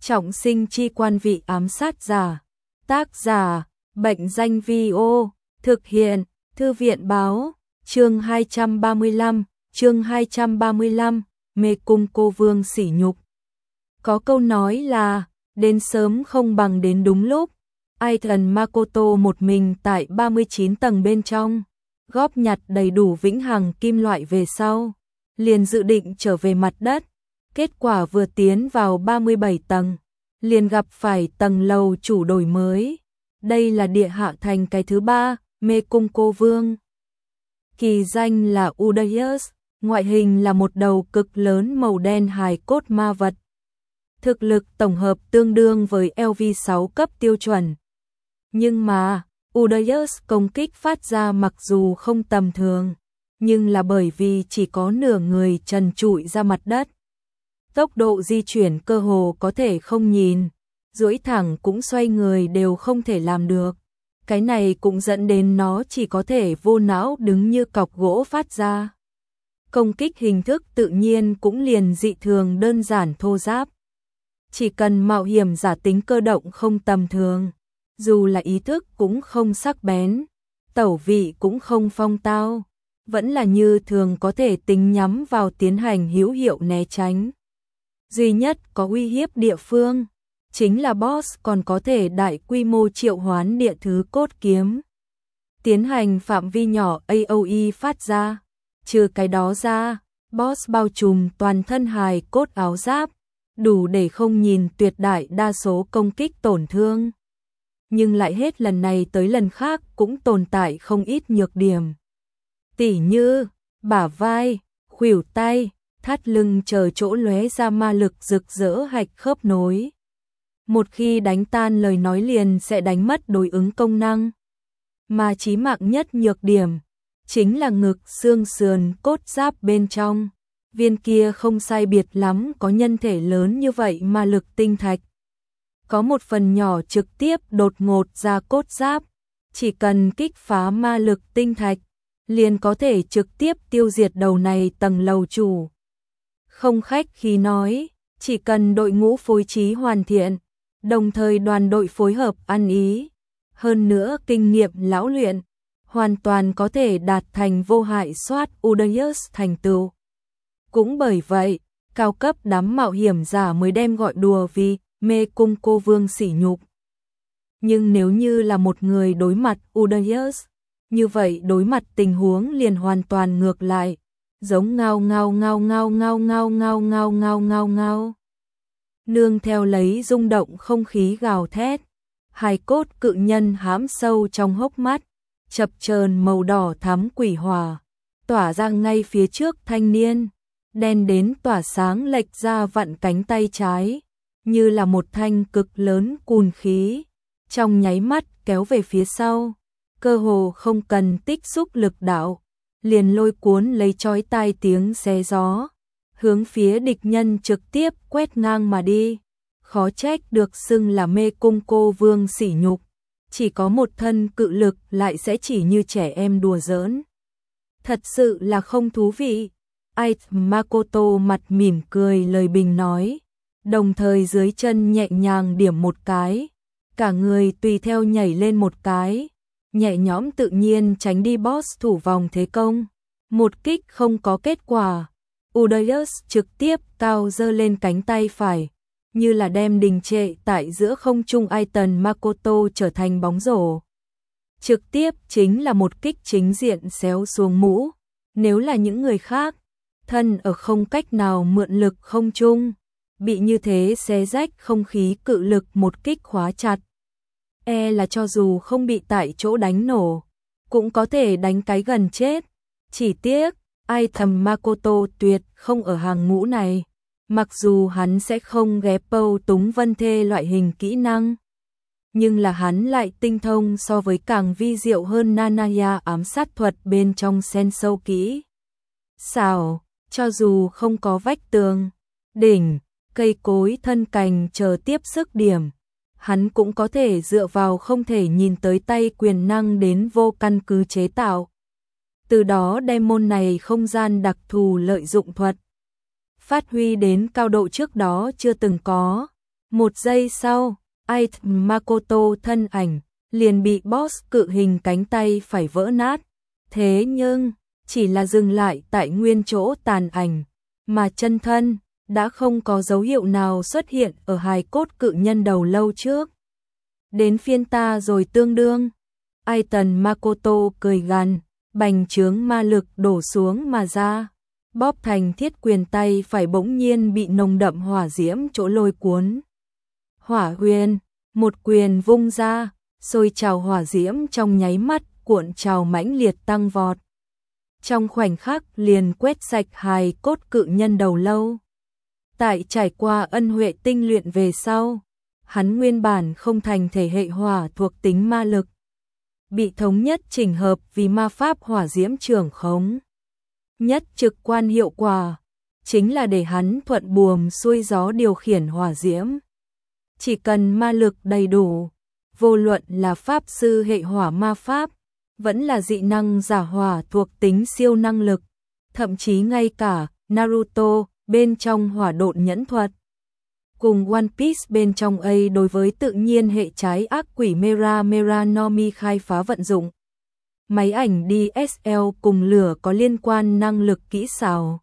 Trọng sinh chi quan vị ám sát giả. Tác giả, Bệnh danh Vi-ô. Thực hiện, Thư viện báo. Chương 235, mê cung cô vương sỉ nhục. Có câu nói là, đến sớm không bằng đến đúng lúc. Aiton Makoto một mình tại 39 tầng bên trong, góp nhặt đầy đủ vĩnh hằng kim loại về sau, liền dự định trở về mặt đất. Kết quả vừa tiến vào 37 tầng, liền gặp phải tầng lầu chủ đổi mới. Đây là địa hạ thành cái thứ 3, mê cung cô vương. Kỳ danh là Udaius, ngoại hình là một đầu cực lớn màu đen hài cốt ma vật. Thực lực tổng hợp tương đương với LV6 cấp tiêu chuẩn. Nhưng mà, Udaius công kích phát ra mặc dù không tầm thường, nhưng là bởi vì chỉ có nửa người trần trụi ra mặt đất. Tốc độ di chuyển cơ hồ có thể không nhìn, duỗi thẳng cũng xoay người đều không thể làm được. Cái này cũng dẫn đến nó chỉ có thể vô não đứng như cọc gỗ phát ra. Công kích hình thức tự nhiên cũng liền dị thường đơn giản thô ráp. Chỉ cần mạo hiểm giả tính cơ động không tầm thường, dù là ý thức cũng không sắc bén, tẩu vị cũng không phong tao, vẫn là như thường có thể tính nhắm vào tiến hành hữu hiệu né tránh. Duy nhất có uy hiếp địa phương, chính là boss còn có thể đại quy mô triệu hoán địa thứ cốt kiếm. Tiến hành phạm vi nhỏ AOE phát ra. Trừ cái đó ra, boss bao trùm toàn thân hài cốt áo giáp, đủ để không nhìn tuyệt đại đa số công kích tổn thương. Nhưng lại hết lần này tới lần khác cũng tồn tại không ít nhược điểm. Tỉ như, bả vai, khuỷu tay, thắt lưng chờ chỗ lóe ra ma lực rực rỡ hạch khớp nối. Một khi đánh tan lời nói liền sẽ đánh mất đối ứng công năng. Mà chí mạng nhất nhược điểm, chính là ngực xương sườn cốt giáp bên trong. Viên kia không sai biệt lắm có nhân thể lớn như vậy ma lực tinh thạch. Có một phần nhỏ trực tiếp đột ngột ra cốt giáp, chỉ cần kích phá ma lực tinh thạch, liền có thể trực tiếp tiêu diệt đầu này tầng lầu chủ. Không khách khí nói, chỉ cần đội ngũ phối trí hoàn thiện, đồng thời đoàn đội phối hợp ăn ý, hơn nữa kinh nghiệm lão luyện, hoàn toàn có thể đạt thành vô hại soát Udaius thành tựu. Cũng bởi vậy, cao cấp đám mạo hiểm giả mới đem gọi đùa vì mê cung cô vương sỉ nhục. Nhưng nếu như là một người đối mặt Udaius, như vậy đối mặt tình huống liền hoàn toàn ngược lại, giống ngao ngao ngao ngao ngao ngao ngao ngao ngao ngao ngao. Nương theo lấy rung động không khí gào thét, hài cốt cự nhân hãm sâu trong hốc mắt, chập chờn màu đỏ thắm quỷ hỏa, tỏa ra ngay phía trước thanh niên, đen đến tỏa sáng lệch ra vặn cánh tay trái, như là một thanh cực lớn cùn khí, trong nháy mắt kéo về phía sau, cơ hồ không cần tích xúc lực đạo, liền lôi cuốn lấy chói tai tiếng xé gió, hướng phía địch nhân trực tiếp quét ngang mà đi. Khó trách được xưng là mê cung cô vương sỉ nhục, chỉ có một thân cự lực lại sẽ chỉ như trẻ em đùa giỡn. Thật sự là không thú vị. Aiton Makoto mặt mỉm cười lời bình nói, đồng thời dưới chân nhẹ nhàng điểm một cái, cả người tùy theo nhảy lên một cái, nhẹ nhõm tự nhiên tránh đi boss thủ vòng thế công. Một kích không có kết quả, Udaius trực tiếp cao giơ lên cánh tay phải, như là đem đình trệ tại giữa không trung Aiton Makoto trở thành bóng rổ. Trực tiếp chính là một kích chính diện xéo xuống mũ. Nếu là những người khác, thân ở không cách nào mượn lực không trung, bị như thế xé rách không khí cự lực một kích khóa chặt. Là cho dù không bị tại chỗ đánh nổ, cũng có thể đánh cái gần chết. Chỉ tiếc, Aiton Makoto tuyệt không ở hàng ngũ này. Mặc dù hắn sẽ không ghép Pâu Túng Vân Thê loại hình kỹ năng, nhưng là hắn lại tinh thông so với càng vi diệu hơn Nanaya ám sát thuật bên trong sen sâu kỹ. Xảo, cho dù không có vách tường, đỉnh, cây cối thân cành chờ tiếp sức điểm, hắn cũng có thể dựa vào không thể nhìn tới tay quyền năng đến vô căn cứ chế tạo. Từ đó đem môn này không gian đặc thù lợi dụng thuật phát huy đến cao độ trước đó chưa từng có. Một giây sau, Ait Makoto thân ảnh liền bị boss cự hình cánh tay phải vỡ nát. Thế nhưng, chỉ là dừng lại tại nguyên chỗ tàn ảnh, mà chân thân đã không có dấu hiệu nào xuất hiện ở hài cốt cự nhân đầu lâu trước. Đến phiên ta rồi tương đương. Aiton Makoto cười gằn, bành trướng ma lực đổ xuống mà ra. Bóp thành thiết quyền tay phải bỗng nhiên bị nồng đậm hỏa diễm chỗ lôi cuốn. Hỏa huyền, một quyền vung ra, sôi trào hỏa diễm trong nháy mắt cuộn trào mãnh liệt tăng vọt. Trong khoảnh khắc liền quét sạch hài cốt cự nhân đầu lâu. Tại trải qua ân huệ tinh luyện về sau, hắn nguyên bản không thành thể hệ hỏa thuộc tính ma lực, bị thống nhất chỉnh hợp vì ma pháp hỏa diễm trưởng khống. Nhất trực quan hiệu quả chính là để hắn thuận buồm xuôi gió điều khiển hỏa diễm. Chỉ cần ma lực đầy đủ, vô luận là pháp sư hệ hỏa ma pháp, vẫn là dị năng giả hỏa thuộc tính siêu năng lực, thậm chí ngay cả Naruto bên trong hỏa độn nhẫn thuật, cùng One Piece bên trong A đối với tự nhiên hệ trái ác quỷ Mera Mera no Mi khai phá vận dụng. Máy ảnh DSL cùng lửa có liên quan năng lực kỹ xảo,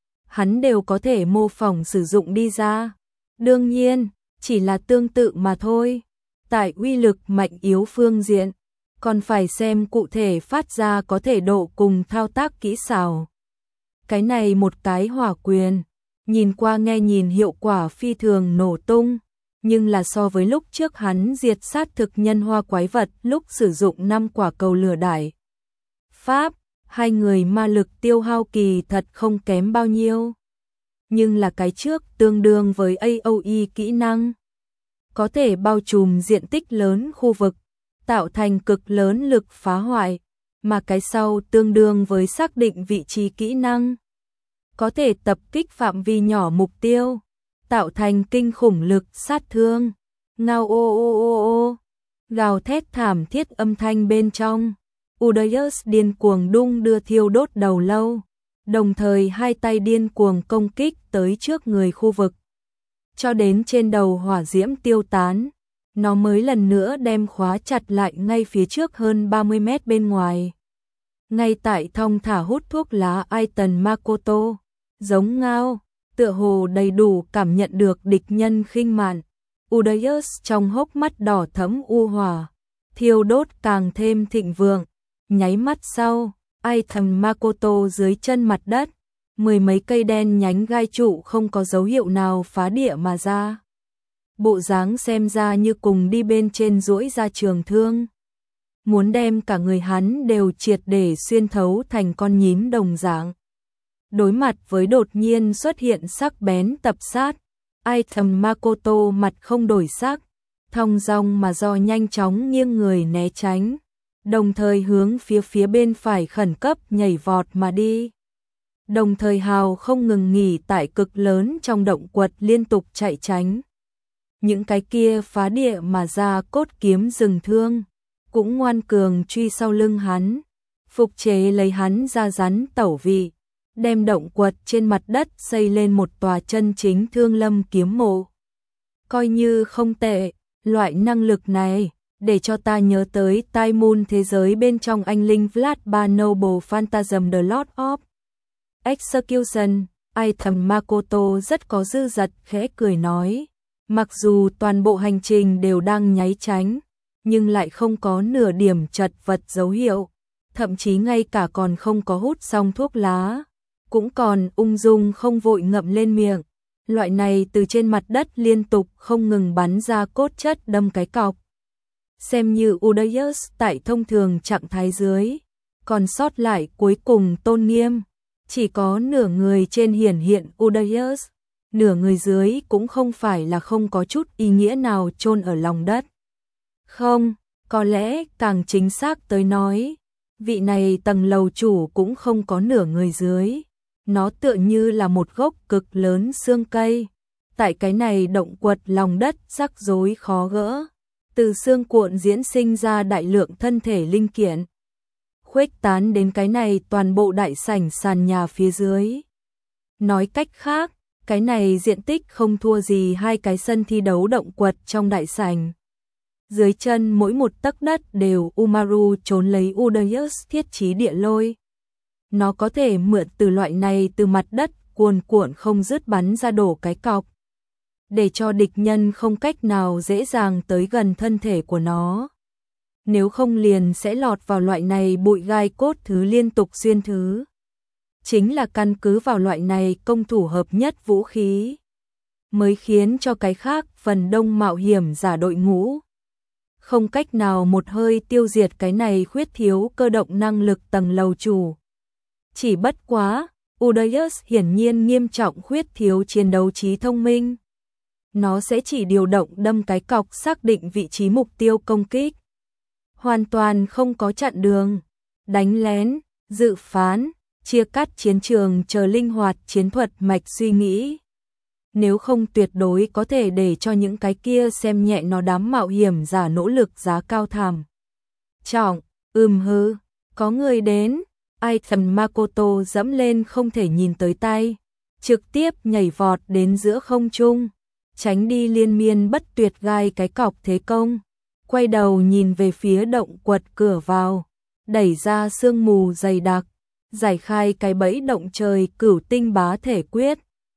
hắn đều có thể mô phỏng sử dụng đi ra. Đương nhiên, chỉ là tương tự mà thôi. Tại uy lực mạnh yếu phương diện, còn phải xem cụ thể phát ra có thể độ cùng thao tác kỹ xảo. Cái này một cái hỏa quyền, nhìn qua nghe nhìn hiệu quả phi thường nổ tung, nhưng là so với lúc trước hắn diệt sát thực nhân hoa quái vật lúc sử dụng 5 quả cầu lửa đại pháp, hai người ma lực tiêu hao kỳ thật không kém bao nhiêu. Nhưng là cái trước tương đương với AOE kỹ năng, có thể bao trùm diện tích lớn khu vực, tạo thành cực lớn lực phá hoại, mà cái sau tương đương với xác định vị trí kỹ năng, có thể tập kích phạm vi nhỏ mục tiêu, tạo thành kinh khủng lực sát thương. Ngao ô ô ô ô, gào thét thảm thiết âm thanh bên trong, Udayus điên cuồng đung đưa thiêu đốt đầu lâu, đồng thời hai tay điên cuồng công kích tới trước người khu vực. Cho đến trên đầu hỏa diễm tiêu tán, nó mới lần nữa đem khóa chặt lại ngay phía trước hơn 30 mét bên ngoài. Ngay tại thong thả hút thuốc lá Aiton Makoto, giống ngao, tựa hồ đầy đủ cảm nhận được địch nhân khinh mạn. Udayus trong hốc mắt đỏ thẫm u hỏa, thiêu đốt càng thêm thịnh vượng. Nháy mắt sau, Aiton Makoto dưới chân mặt đất, mười mấy cây đen nhánh gai trụ không có dấu hiệu nào phá địa mà ra. Bộ dáng xem ra như cùng đi bên trên duỗi ra trường thương, muốn đem cả người hắn đều triệt để xuyên thấu thành con nhím đồng dạng. Đối mặt với đột nhiên xuất hiện sắc bén tập sát, Aiton Makoto mặt không đổi sắc, thong dong mà do nhanh chóng nghiêng người né tránh, đồng thời hướng phía bên phải khẩn cấp nhảy vọt mà đi. Đồng thời hào không ngừng nghỉ tại cực lớn trong động quật liên tục chạy tránh. Những cái kia phá địa mà ra cốt kiếm rừng thương, cũng ngoan cường truy sau lưng hắn, phục chế lấy hắn ra rắn tẩu vị, đem động quật trên mặt đất xây lên một tòa chân chính thương lâm kiếm mộ. Coi như không tệ, loại năng lực này, để cho ta nhớ tới Tai Moon thế giới bên trong anh linh Vlad Ba Noble Phantasm The Lord of Execution. Aiton Makoto rất có dư dật khẽ cười nói, mặc dù toàn bộ hành trình đều đang nháy tránh, nhưng lại không có nửa điểm chật vật dấu hiệu, thậm chí ngay cả còn không có hút xong thuốc lá, cũng còn ung dung không vội ngậm lên miệng. Loại này từ trên mặt đất liên tục không ngừng bắn ra cốt chất đâm cái cọc. Xem như Udayus tại thông thường trạng thái dưới, còn sót lại cuối cùng tôn nghiêm, chỉ có nửa người trên hiển hiện Udayus, nửa người dưới cũng không phải là không có chút ý nghĩa nào chôn ở lòng đất. Không, có lẽ càng chính xác tới nói, vị này tầng lầu chủ cũng không có nửa người dưới, nó tựa như là một gốc cực lớn xương cây, tại cái này động quật lòng đất rắc rối khó gỡ. Từ xương cuộn diễn sinh ra đại lượng thân thể linh kiện, khuếch tán đến cái này toàn bộ đại sảnh sàn nhà phía dưới. Nói cách khác, Cái này diện tích không thua gì hai cái sân thi đấu động quật trong đại sảnh. Dưới chân mỗi một tấc đất đều Umaru trốn lấy Udayus thiết trí địa lôi. Nó có thể mượn từ loại này từ mặt đất cuồn cuộn không dứt bắn ra đổ cái cọc, để cho địch nhân không cách nào dễ dàng tới gần thân thể của nó. Nếu không liền sẽ lọt vào loại này bụi gai cốt thứ liên tục xuyên thứ. Chính là căn cứ vào loại này công thủ hợp nhất vũ khí, mới khiến cho cái khác phần đông mạo hiểm giả đội ngũ không cách nào một hơi tiêu diệt cái này khuyết thiếu cơ động năng lực tầng lầu chủ. Chỉ bất quá, Udayus hiển nhiên nghiêm trọng khuyết thiếu chiến đấu trí thông minh. Nó sẽ chỉ điều động đâm cái cọc xác định vị trí mục tiêu công kích. Hoàn toàn không có chặn đường, đánh lén, dự phán, chia cắt chiến trường chờ linh hoạt chiến thuật mạch suy nghĩ. Nếu không tuyệt đối có thể để cho những cái kia xem nhẹ nó đám mạo hiểm giả nỗ lực giá cao thảm. Trọng, hư, có người đến. Aitan Makoto dẫm lên không thể nhìn tới tay, trực tiếp nhảy vọt đến giữa không trung, tránh đi liên miên bất tuyệt gai cái cọc thế công, quay đầu nhìn về phía động quật cửa vào, đẩy ra sương mù dày đặc, giải khai cái bẫy động trời cửu tinh bá thể quyết.